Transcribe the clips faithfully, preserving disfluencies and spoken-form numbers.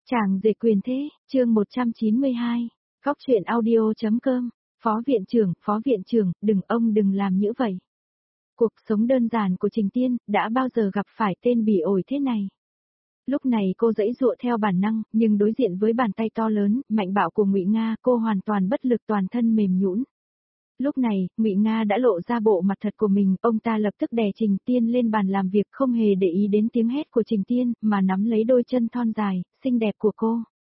Chàng rể quyền thế, chương một trăm chín mươi hai, Góc truyện audio.com, Phó viện trưởng, Phó viện trưởng, đừng ông đừng làm như vậy. Cuộc sống đơn giản của Trình Tiên, đã bao giờ gặp phải tên bỉ ổi thế này. Lúc này cô giãy giụa theo bản năng, nhưng đối diện với bàn tay to lớn, mạnh bạo của Ngụy Nga, cô hoàn toàn bất lực, toàn thân mềm nhũn. Lúc này, Ngụy Nga đã lộ ra bộ mặt thật của mình, ông ta lập tức đè Trình Tiên lên bàn làm việc, không hề để ý đến tiếng hét của Trình Tiên, mà nắm lấy đôi chân thon dài, xinh đẹp của cô.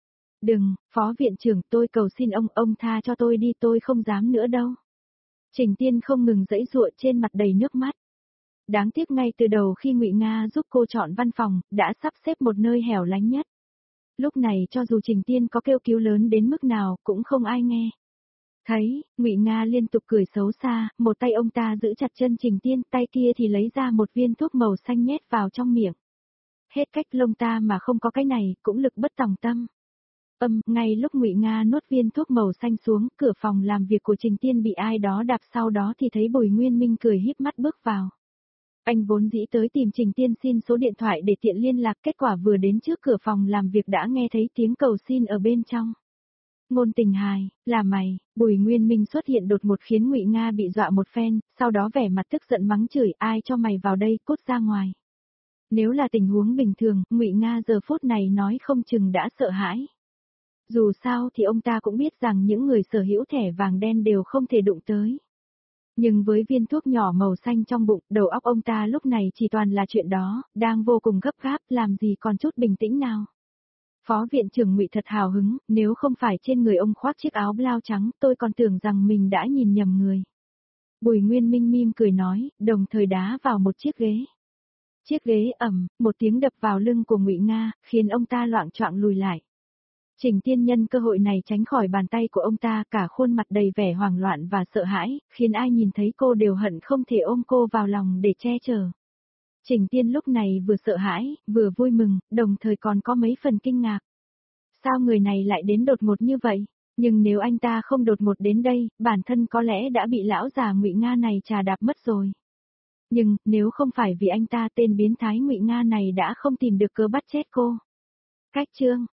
Đừng, Phó viện trưởng, tôi cầu xin ông, ông tha cho tôi đi, tôi không dám nữa đâu. Trình Tiên không ngừng giãy giụa, trên mặt đầy nước mắt. Đáng tiếc ngay từ đầu khi Ngụy Nga giúp cô chọn văn phòng, đã sắp xếp một nơi hẻo lánh nhất. Lúc này cho dù Trình Tiên có kêu cứu lớn đến mức nào, cũng không ai nghe. Thấy, Ngụy Nga liên tục cười xấu xa, một tay ông ta giữ chặt chân Trình Tiên, tay kia thì lấy ra một viên thuốc màu xanh nhét vào trong miệng. Hết cách lông ta mà không có cái này, cũng lực bất tòng tâm. Âm, ngay lúc Ngụy Nga nuốt viên thuốc màu xanh xuống, cửa phòng làm việc của Trình Tiên bị ai đó đạp, sau đó thì thấy Bùi Nguyên Minh cười híp mắt bước vào. Anh vốn dĩ tới tìm Trình Tiên xin số điện thoại để tiện liên lạc, kết quả vừa đến trước cửa phòng làm việc đã nghe thấy tiếng cầu xin ở bên trong. Ngôn Tình Hài, là mày? Bùi Nguyên Minh xuất hiện đột ngột khiến Ngụy Nga bị dọa một phen, sau đó vẻ mặt tức giận mắng chửi, ai cho mày vào đây, cút ra ngoài. Nếu là tình huống bình thường, Ngụy Nga giờ phút này nói không chừng đã sợ hãi. Dù sao thì ông ta cũng biết rằng những người sở hữu thẻ vàng đen đều không thể đụng tới. Nhưng với viên thuốc nhỏ màu xanh trong bụng, đầu óc ông ta lúc này chỉ toàn là chuyện đó, đang vô cùng gấp gáp, làm gì còn chút bình tĩnh nào. Phó viện trưởng Ngụy thật hào hứng, nếu không phải trên người ông khoác chiếc áo blau trắng, tôi còn tưởng rằng mình đã nhìn nhầm người. Bùi Nguyên Minh mỉm cười nói, đồng thời đá vào một chiếc ghế. Chiếc ghế ầm, một tiếng đập vào lưng của Ngụy Nga, khiến ông ta loạng choạng lùi lại. Trình Tiên nhân cơ hội này tránh khỏi bàn tay của ông ta, cả khuôn mặt đầy vẻ hoảng loạn và sợ hãi, khiến ai nhìn thấy cô đều hận không thể ôm cô vào lòng để che chở. Trình Tiên lúc này vừa sợ hãi, vừa vui mừng, đồng thời còn có mấy phần kinh ngạc. Sao người này lại đến đột ngột như vậy? Nhưng nếu anh ta không đột ngột đến đây, bản thân có lẽ đã bị lão già Ngụy Nga này trà đạp mất rồi. Nhưng, nếu không phải vì anh ta, tên biến thái Ngụy Nga này đã không tìm được cớ bắt chết cô. Cách chương,